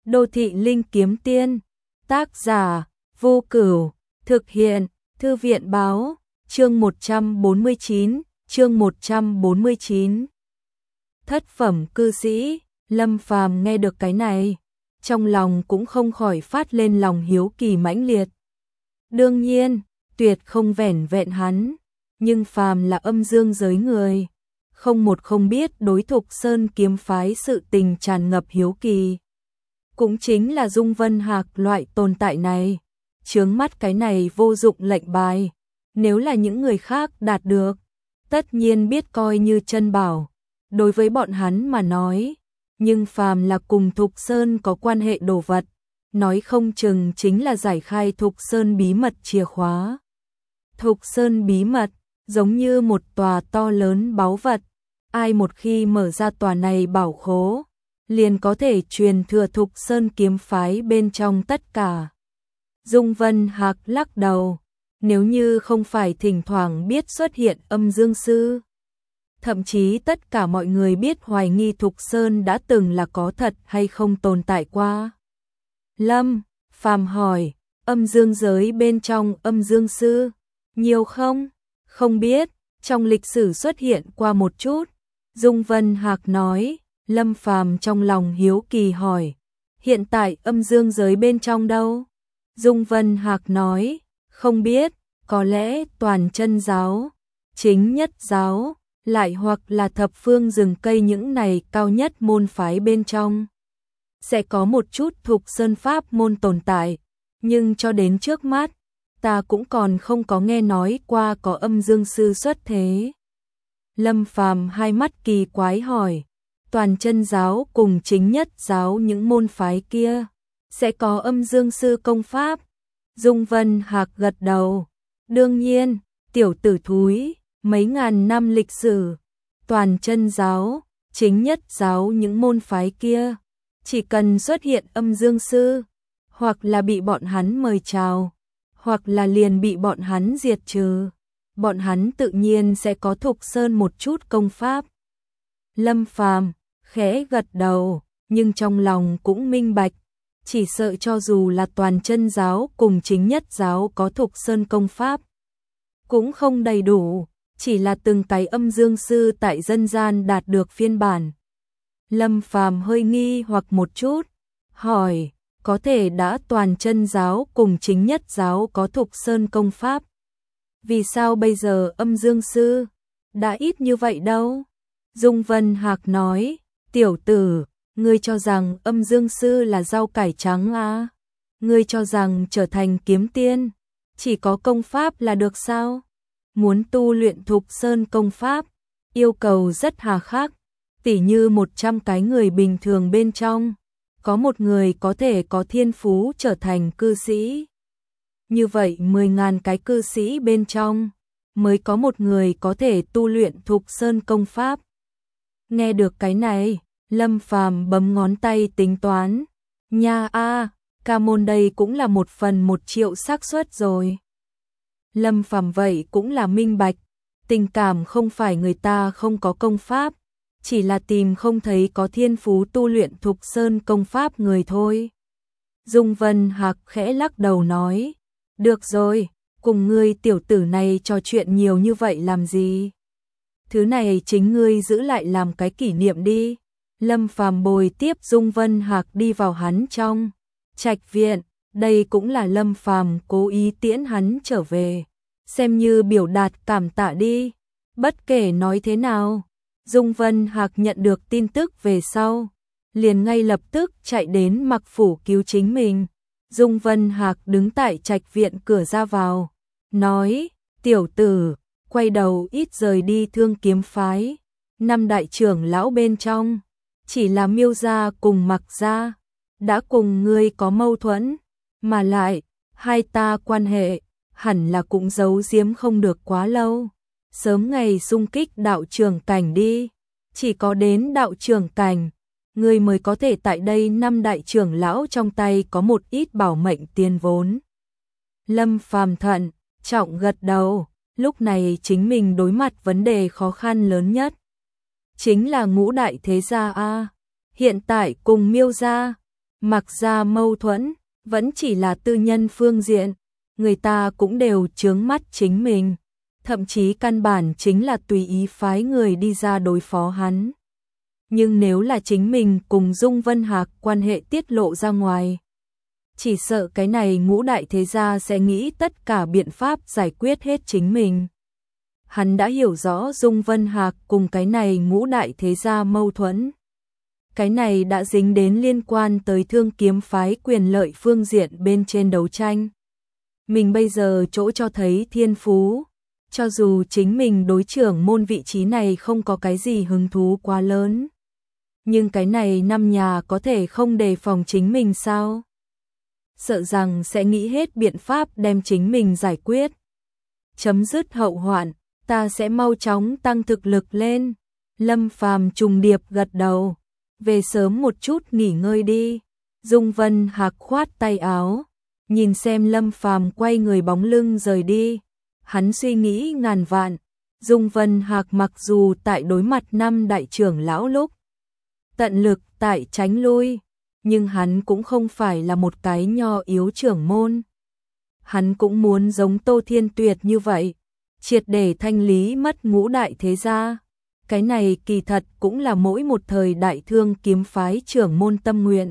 Đô thị linh kiếm tiên, tác giả, Vô Cửu, thực hiện, Thư viện báo, chương 149. Thất phẩm cư sĩ, Lâm Phàm nghe được cái này, trong lòng cũng không khỏi phát lên lòng hiếu kỳ mãnh liệt. Đương nhiên, tuyệt không vẻn vẹn hắn, nhưng phàm là âm dương giới người, không biết đối Thục Sơn kiếm phái sự tình tràn ngập hiếu kỳ. Cũng chính là Dung Vân Hạc loại tồn tại này, chướng mắt cái này vô dụng lệnh bài, nếu là những người khác đạt được, tất nhiên biết coi như chân bảo, đối với bọn hắn mà nói, nhưng phàm là cùng Thục Sơn có quan hệ đồ vật, nói không chừng chính là giải khai Thục Sơn bí mật chìa khóa. Thục Sơn bí mật, giống như một tòa to lớn báu vật, ai một khi mở ra tòa này bảo khố, liền có thể truyền thừa Thục Sơn kiếm phái bên trong tất cả. Dung Vân Hạc lắc đầu, nếu như không phải thỉnh thoảng biết xuất hiện âm dương sư, thậm chí tất cả mọi người biết hoài nghi Thục Sơn đã từng là có thật hay không tồn tại qua. Lâm Phàm hỏi, âm dương giới bên trong âm dương sư, nhiều không? Không biết, trong lịch sử xuất hiện qua một chút. Dung Vân Hạc nói, Lâm Phàm trong lòng hiếu kỳ hỏi, hiện tại âm dương giới bên trong đâu? Dung Vân Hạc nói, không biết, có lẽ toàn chân giáo, chính nhất giáo, lại hoặc là thập phương rừng cây những này cao nhất môn phái bên trong. Sẽ có một chút Thục Sơn pháp môn tồn tại, nhưng cho đến trước mắt, ta cũng còn không có nghe nói qua có âm dương sư xuất thế. Lâm Phàm hai mắt kỳ quái hỏi, toàn chân giáo cùng chính nhất giáo những môn phái kia, sẽ có âm dương sư công pháp? Dung Vân Hạc gật đầu, đương nhiên, tiểu tử thúi, mấy ngàn năm lịch sử, toàn chân giáo, chính nhất giáo những môn phái kia, chỉ cần xuất hiện âm dương sư, hoặc là bị bọn hắn mời chào, hoặc là liền bị bọn hắn diệt trừ, bọn hắn tự nhiên sẽ có Thục Sơn một chút công pháp. Lâm Phàm khẽ gật đầu, nhưng trong lòng cũng minh bạch, chỉ sợ cho dù là toàn chân giáo cùng chính nhất giáo có Thục Sơn công pháp, cũng không đầy đủ, chỉ là từng cái âm dương sư tại dân gian đạt được phiên bản. Lâm Phàm hơi nghi hoặc một chút, hỏi, có thể đã toàn chân giáo cùng chính nhất giáo có Thục Sơn công pháp, vì sao bây giờ âm dương sư đã ít như vậy đâu? Dung Vân Hạc nói, tiểu tử, ngươi cho rằng âm dương sư là rau cải trắng à? Ngươi cho rằng trở thành kiếm tiên, chỉ có công pháp là được sao? Muốn tu luyện Thục Sơn công pháp, yêu cầu rất hà khắc, tỉ như 100 cái người bình thường bên trong, có một người có thể có thiên phú trở thành cư sĩ. Như vậy 10.000 cái cư sĩ bên trong, mới có một người có thể tu luyện Thục Sơn công pháp. Nghe được cái này, Lâm Phàm bấm ngón tay tính toán, nha a, ca môn đây cũng là 1/1.000.000 xác suất rồi. Lâm Phàm vậy cũng là minh bạch, tình cảm không phải người ta không có công pháp, chỉ là tìm không thấy có thiên phú tu luyện Thục Sơn công pháp người thôi. Dung Vân Hạc khẽ lắc đầu nói, được rồi, cùng ngươi tiểu tử này trò chuyện nhiều như vậy làm gì? Thứ này chính ngươi giữ lại làm cái kỷ niệm đi. Lâm Phàm bồi tiếp Dung Vân Hạc đi vào hắn trong trạch viện, đây cũng là Lâm Phàm cố ý tiễn hắn trở về, xem như biểu đạt cảm tạ đi. Bất kể nói thế nào, Dung Vân Hạc nhận được tin tức về sau, liền ngay lập tức chạy đến Mặc phủ cứu chính mình. Dung Vân Hạc đứng tại trạch viện cửa ra vào, nói, tiểu tử, quay đầu ít rời đi Thương kiếm phái, 5 đại trưởng lão bên trong, chỉ là Miêu gia cùng Mặc gia đã cùng ngươi có mâu thuẫn, mà lại, hai ta quan hệ, hẳn là cũng giấu giếm không được quá lâu, sớm ngày xung kích đạo trưởng cảnh đi, chỉ có đến đạo trưởng cảnh, ngươi mới có thể tại đây 5 đại trưởng lão trong tay có một ít bảo mệnh tiền vốn. Lâm Phàm thận trọng gật đầu, lúc này chính mình đối mặt vấn đề khó khăn lớn nhất, chính là ngũ đại thế gia a, hiện tại cùng Miêu gia, Mặc ra mâu thuẫn, vẫn chỉ là tư nhân phương diện, người ta cũng đều chướng mắt chính mình, thậm chí căn bản chính là tùy ý phái người đi ra đối phó hắn. Nhưng nếu là chính mình cùng Dung Vân Hạc quan hệ tiết lộ ra ngoài, chỉ sợ cái này ngũ đại thế gia sẽ nghĩ tất cả biện pháp giải quyết hết chính mình. Hắn đã hiểu rõ Dung Vân Hạc cùng cái này ngũ đại thế gia mâu thuẫn. Cái này đã dính đến liên quan tới Thương Kiếm phái quyền lợi phương diện bên trên đấu tranh. Mình bây giờ chỗ cho thấy thiên phú, cho dù chính mình đối trưởng môn vị trí này không có cái gì hứng thú quá lớn. Nhưng cái này năm nhà có thể không đề phòng chính mình sao? Sợ rằng sẽ nghĩ hết biện pháp đem chính mình giải quyết. Chấm dứt hậu hoạn, ta sẽ mau chóng tăng thực lực lên. Lâm Phàm trùng điệp gật đầu. Về sớm một chút nghỉ ngơi đi. Dung Vân Hạc khoát tay áo, nhìn xem Lâm Phàm quay người bóng lưng rời đi. Hắn suy nghĩ ngàn vạn. Dung Vân Hạc mặc dù tại đối mặt năm đại trưởng lão lúc tận lực tại tránh lui, nhưng hắn cũng không phải là một cái nho yếu trưởng môn. Hắn cũng muốn giống Tô Thiên Tuyệt như vậy, triệt để thanh lý mất ngũ đại thế gia. Cái này kỳ thật cũng là mỗi một thời đại Thương Kiếm phái trưởng môn tâm nguyện.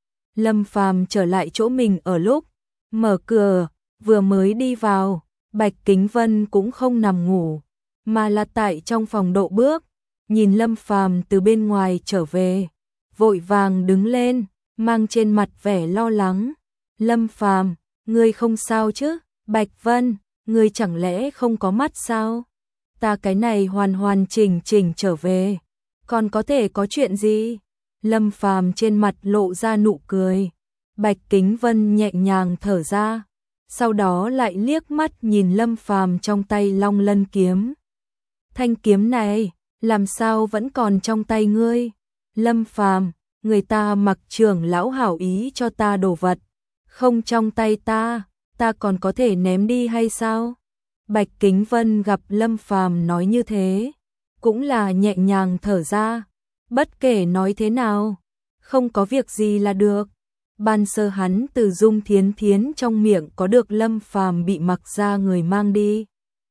Lâm Phàm trở lại chỗ mình ở lúc mở cửa, vừa mới đi vào, Bạch Kính Vân cũng không nằm ngủ, mà là tại trong phòng độ bước, nhìn Lâm Phàm từ bên ngoài trở về, vội vàng đứng lên, mang trên mặt vẻ lo lắng. Lâm Phàm, ngươi không sao chứ? Bạch Vân, ngươi chẳng lẽ không có mắt sao? Ta cái này hoàn hoàn chỉnh chỉnh trở về, còn có thể có chuyện gì? Lâm Phàm trên mặt lộ ra nụ cười. Bạch Kính Vân nhẹ nhàng thở ra, sau đó lại liếc mắt nhìn Lâm Phàm trong tay Long Lân kiếm. Thanh kiếm này, làm sao vẫn còn trong tay ngươi? Lâm Phàm, người ta Mặc trưởng lão hảo ý cho ta đồ vật, không trong tay ta, ta còn có thể ném đi hay sao? Bạch Kính Vân gặp Lâm Phàm nói như thế, cũng là nhẹ nhàng thở ra, bất kể nói thế nào, không có việc gì là được. Ban sơ hắn từ Dung Thiến Thiến trong miệng có được Lâm Phàm bị Mặc ra người mang đi,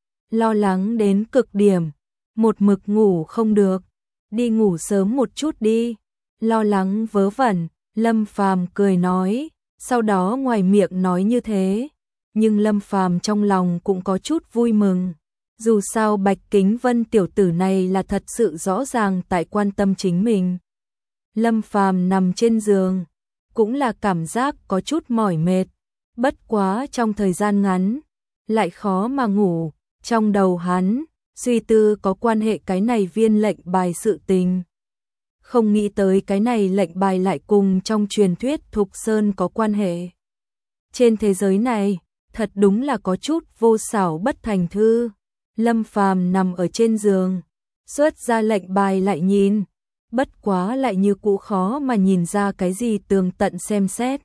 lo lắng đến cực điểm, một mực ngủ không được, đi ngủ sớm một chút đi. Lo lắng vớ vẩn, Lâm Phàm cười nói, sau đó ngoài miệng nói như thế, nhưng Lâm Phàm trong lòng cũng có chút vui mừng. Dù sao Bạch Kính Vân tiểu tử này là thật sự rõ ràng tại quan tâm chính mình. Lâm Phàm nằm trên giường, cũng là cảm giác có chút mỏi mệt, bất quá trong thời gian ngắn, lại khó mà ngủ, trong đầu hắn, suy tư có quan hệ cái này viên lệnh bài sự tình. Không nghĩ tới cái này lệnh bài lại cùng trong truyền thuyết Thục Sơn có quan hệ. Trên thế giới này, thật đúng là có chút vô xảo bất thành thư. Lâm Phàm nằm ở trên giường, xuất ra lệnh bài lại nhìn, bất quá lại như cũ khó mà nhìn ra cái gì tường tận xem xét.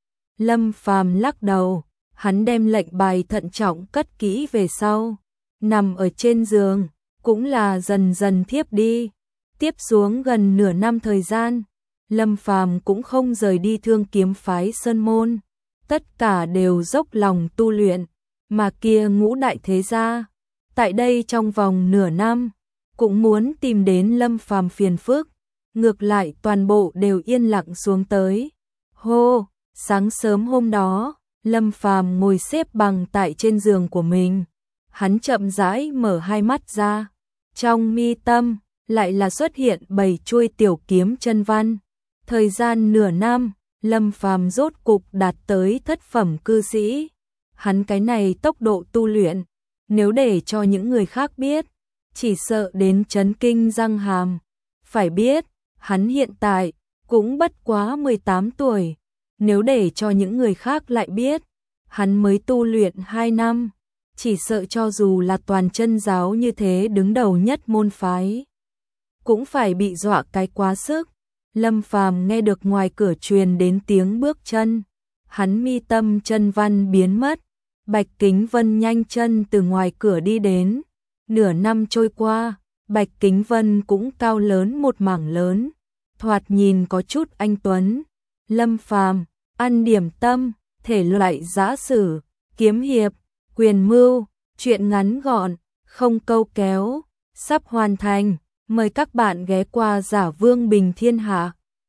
Lâm Phàm lắc đầu, hắn đem lệnh bài thận trọng cất kỹ về sau, nằm ở trên giường, cũng là dần dần thiếp đi. Tiếp xuống gần nửa năm thời gian, Lâm Phàm cũng không rời đi Thương Kiếm phái sơn môn, tất cả đều dốc lòng tu luyện, mà kia ngũ đại thế gia, tại đây trong vòng nửa năm, cũng muốn tìm đến Lâm Phàm phiền phức, ngược lại toàn bộ đều yên lặng xuống tới. Hô, sáng sớm hôm đó, Lâm Phàm ngồi xếp bằng tại trên giường của mình, hắn chậm rãi mở hai mắt ra, trong mi tâm lại là xuất hiện 7 chuôi tiểu kiếm chân văn. Thời gian nửa năm, Lâm Phàm rốt cục đạt tới thất phẩm cư sĩ. Hắn cái này tốc độ tu luyện, nếu để cho những người khác biết, chỉ sợ đến chấn kinh răng hàm. Phải biết, hắn hiện tại cũng bất quá 18 tuổi, nếu để cho những người khác lại biết, hắn mới tu luyện 2 năm, chỉ sợ cho dù là toàn chân giáo như thế đứng đầu nhất môn phái, cũng phải bị dọa cái quá sức. Lâm Phàm nghe được ngoài cửa truyền đến tiếng bước chân, hắn mi tâm chân văn biến mất, Bạch Kính Vân nhanh chân từ ngoài cửa đi đến. Nửa năm trôi qua, Bạch Kính Vân cũng cao lớn một mảng lớn, thoạt nhìn có chút anh tuấn, Lâm Phàm, ăn điểm tâm, thể loại giã sử, kiếm hiệp, quyền mưu, truyện ngắn gọn, không câu kéo, sắp hoàn thành. Mời các bạn ghé qua Giả Vương Bình Thiên Hạ.